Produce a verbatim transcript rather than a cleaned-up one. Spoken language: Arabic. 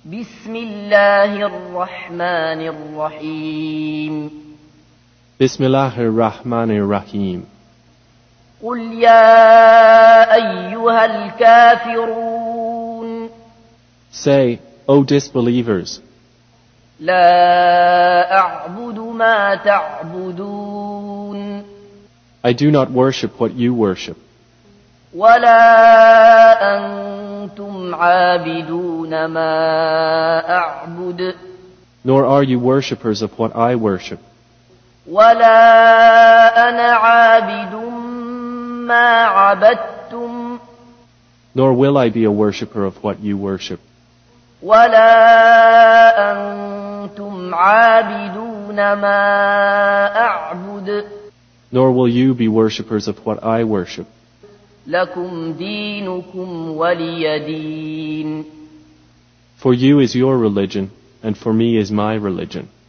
بسم الله الرحمن الرحيم Bismillahir Rahmanir Rahim. قل يا أيها الكافرون Say, O disbelievers, لا أعبد ما تعبدون I do not worship what you worship, ولا أنتم عابدون ما أعبد nor are you worshippers of what I worship, ولا أنا عابد ما عبدتم nor will I be a worshipper of what you worship, ولا أنتم عابدون ما أعبد nor will you be worshippers of what I worship. لكم دينكم ولي دين For you is your religion, and for me is my religion.